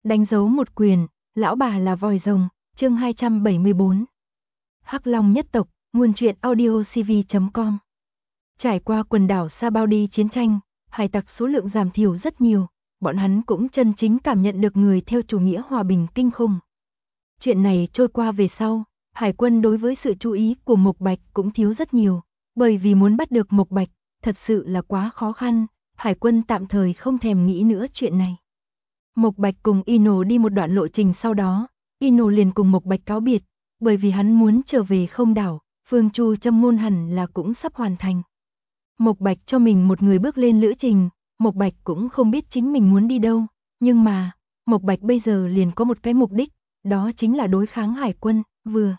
Đánh dấu một quyền, lão bà là vòi rồng, chương 274. Hắc Long nhất tộc, nguồn truyện audio cv.com. Trải qua quần đảo Sabaudi chiến tranh, hải tặc số lượng giảm thiểu rất nhiều, bọn hắn cũng chân chính cảm nhận được người theo chủ nghĩa hòa bình kinh khủng. Chuyện này trôi qua về sau, hải quân đối với sự chú ý của Mộc Bạch cũng thiếu rất nhiều, bởi vì muốn bắt được Mộc Bạch, thật sự là quá khó khăn, hải quân tạm thời không thèm nghĩ nữa chuyện này. Mộc Bạch cùng Ino đi một đoạn lộ trình sau đó, Ino liền cùng Mộc Bạch cáo biệt, bởi vì hắn muốn trở về Không đảo, Phương Chu châm ngôn hẳn là cũng sắp hoàn thành. Mộc Bạch cho mình một người bước lên lữ trình, Mộc Bạch cũng không biết chính mình muốn đi đâu, nhưng mà, Mộc Bạch bây giờ liền có một cái mục đích, đó chính là đối kháng hải quân, vừa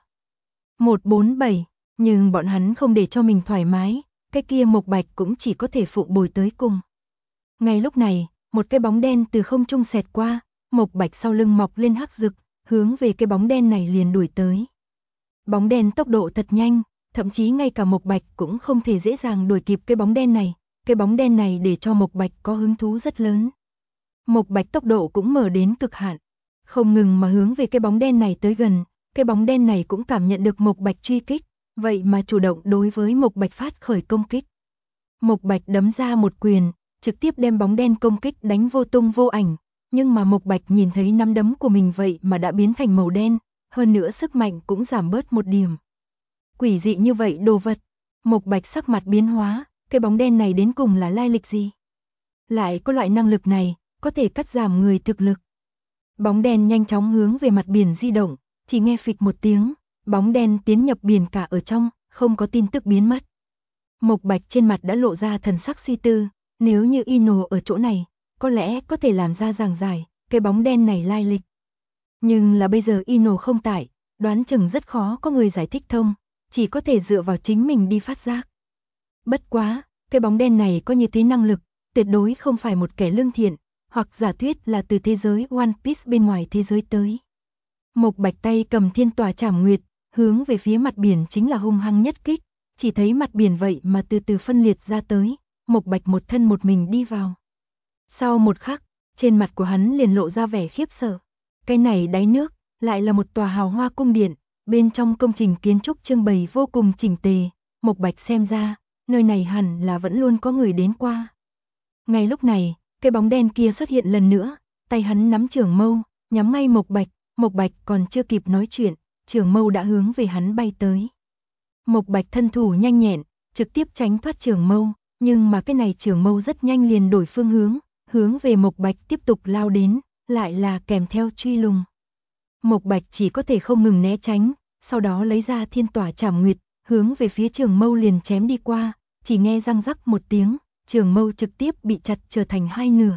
147, nhưng bọn hắn không để cho mình thoải mái, cái kia Mộc Bạch cũng chỉ có thể phụ bồi tới cùng. Ngay lúc này, một cái bóng đen từ không trung xẹt qua, Mộc Bạch sau lưng mọc lên hắc rực, hướng về cái bóng đen này liền đuổi tới. Bóng đen tốc độ thật nhanh, thậm chí ngay cả Mộc Bạch cũng không thể dễ dàng đuổi kịp cái bóng đen này, cái bóng đen này để cho Mộc Bạch có hứng thú rất lớn. Mộc Bạch tốc độ cũng mở đến cực hạn, không ngừng mà hướng về cái bóng đen này tới gần, cái bóng đen này cũng cảm nhận được Mộc Bạch truy kích, vậy mà chủ động đối với Mộc Bạch phát khởi công kích. Mộc Bạch đấm ra một quyền, trực tiếp đem bóng đen công kích đánh vô tung vô ảnh, nhưng mà Mộc Bạch nhìn thấy nắm đấm của mình vậy mà đã biến thành màu đen, hơn nữa sức mạnh cũng giảm bớt một điểm. Quỷ dị như vậy đồ vật, Mộc Bạch sắc mặt biến hóa, cái bóng đen này đến cùng là lai lịch gì? Lại có loại năng lực này, có thể cắt giảm người thực lực. Bóng đen nhanh chóng hướng về mặt biển di động, chỉ nghe phịch một tiếng, bóng đen tiến nhập biển cả ở trong, không có tin tức biến mất. Mộc Bạch trên mặt đã lộ ra thần sắc suy tư, nếu như Ino ở chỗ này, có lẽ có thể làm ra giảng giải, cái bóng đen này lai lịch. Nhưng là bây giờ Ino không tại, đoán chừng rất khó có người giải thích thông, chỉ có thể dựa vào chính mình đi phát giác. Bất quá, cái bóng đen này có như thế năng lực, tuyệt đối không phải một kẻ lương thiện, hoặc giả thuyết là từ thế giới One Piece bên ngoài thế giới tới. Mộc Bạch tay cầm thiên tòa trảm nguyệt, hướng về phía mặt biển chính là hung hăng nhất kích, chỉ thấy mặt biển vậy mà từ từ phân liệt ra tới, Mộc Bạch một thân một mình đi vào. Sau một khắc, trên mặt của hắn liền lộ ra vẻ khiếp sợ. Cái này đáy nước, lại là một tòa hào hoa cung điện, bên trong công trình kiến trúc trưng bày vô cùng chỉnh tề, Mộc Bạch xem ra, nơi này hẳn là vẫn luôn có người đến qua. Ngay lúc này, cái bóng đen kia xuất hiện lần nữa, tay hắn nắm trường mâu, nhắm ngay Mộc Bạch còn chưa kịp nói chuyện, trường mâu đã hướng về hắn bay tới. Mộc Bạch thân thủ nhanh nhẹn, trực tiếp tránh thoát trường mâu, nhưng mà cái này trường mâu rất nhanh liền đổi phương hướng về Mộc Bạch tiếp tục lao đến, lại là kèm theo truy lùng. Mộc Bạch chỉ có thể không ngừng né tránh, sau đó lấy ra thiên tỏa trảm nguyệt, hướng về phía trường mâu liền chém đi qua, chỉ nghe răng rắc một tiếng, trường mâu trực tiếp bị chặt trở thành hai nửa.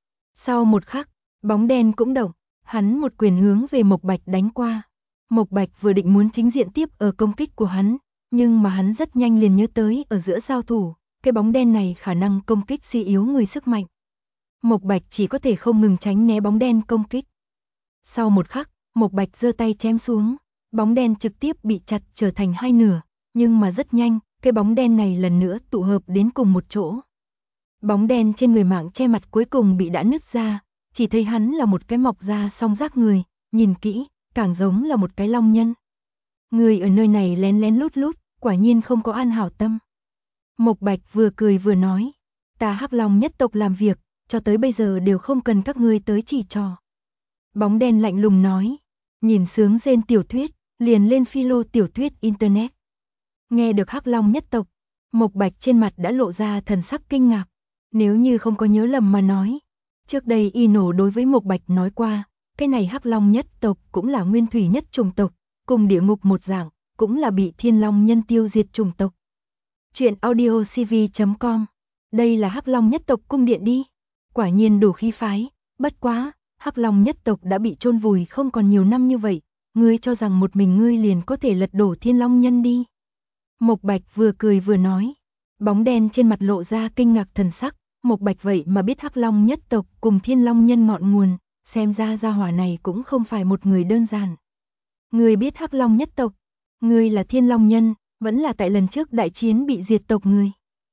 Sau một khắc, bóng đen cũng động, hắn một quyền hướng về Mộc Bạch đánh qua. Mộc Bạch vừa định muốn chính diện tiếp ở công kích của hắn, nhưng mà hắn rất nhanh liền nhớ tới ở giữa giao thủ, cái bóng đen này khả năng công kích suy yếu người sức mạnh. Mộc Bạch chỉ có thể không ngừng tránh né bóng đen công kích. Sau một khắc, Mộc Bạch giơ tay chém xuống, bóng đen trực tiếp bị chặt trở thành hai nửa, nhưng mà rất nhanh, cái bóng đen này lần nữa tụ hợp đến cùng một chỗ. Bóng đen trên người mạng che mặt cuối cùng bị đã nứt ra, chỉ thấy hắn là một cái mọc ra song rác người, nhìn kỹ, càng giống là một cái long nhân. Người ở nơi này lén lén lút lút, quả nhiên không có an hảo tâm. Mộc Bạch vừa cười vừa nói, ta Hắc Long nhất tộc làm việc, cho tới bây giờ đều không cần các ngươi tới chỉ trò. Bóng đen lạnh lùng nói, nhìn sướng rên tiểu thuyết, liền lên philo tiểu thuyết internet. Nghe được Hắc Long nhất tộc, Mộc Bạch trên mặt đã lộ ra thần sắc kinh ngạc, nếu như không có nhớ lầm mà nói. Trước đây Ino đối với Mộc Bạch nói qua, cái này Hắc Long nhất tộc cũng là nguyên thủy nhất chủng tộc, cùng địa ngục một dạng, cũng là bị Thiên Long nhân tiêu diệt chủng tộc. Chuyện audio cv.com. Đây là Hắc Long nhất tộc cung điện đi. Quả nhiên đủ khí phái, bất quá, Hắc Long nhất tộc đã bị chôn vùi không còn nhiều năm như vậy, ngươi cho rằng một mình ngươi liền có thể lật đổ Thiên Long nhân đi. Mộc Bạch vừa cười vừa nói, bóng đen trên mặt lộ ra kinh ngạc thần sắc, Mộc Bạch vậy mà biết Hắc Long nhất tộc cùng Thiên Long nhân ngọn nguồn, xem ra gia hỏa này cũng không phải một người đơn giản. Ngươi biết Hắc Long nhất tộc, ngươi là Thiên Long nhân, vẫn là tại lần trước đại chiến bị diệt tộc ngươi.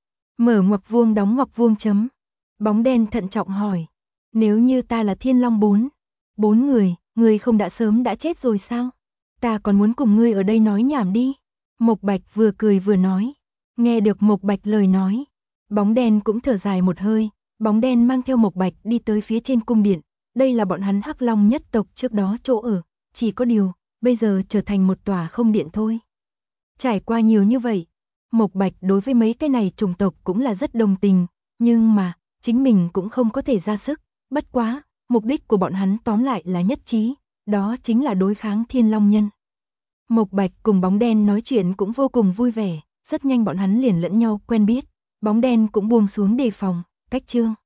Mở ngoặc vuông đóng ngoặc vuông chấm. Bóng đen thận trọng hỏi, nếu như ta là Thiên Long 4, 4 người, ngươi không đã sớm đã chết rồi sao? Ta còn muốn cùng ngươi ở đây nói nhảm đi. Mộc Bạch vừa cười vừa nói. Nghe được Mộc Bạch lời nói, bóng đen cũng thở dài một hơi, bóng đen mang theo Mộc Bạch đi tới phía trên cung điện. Đây là bọn hắn Hắc Long nhất tộc trước đó chỗ ở, chỉ có điều, bây giờ trở thành một tòa không điện thôi. Trải qua nhiều như vậy, Mộc Bạch đối với mấy cái này chủng tộc cũng là rất đồng tình, nhưng mà, chính mình cũng không có thể ra sức, bất quá, mục đích của bọn hắn tóm lại là nhất trí, đó chính là đối kháng Thiên Long Nhân. Mộc Bạch cùng bóng đen nói chuyện cũng vô cùng vui vẻ, rất nhanh bọn hắn liền lẫn nhau quen biết, bóng đen cũng buông xuống đề phòng, cách chương.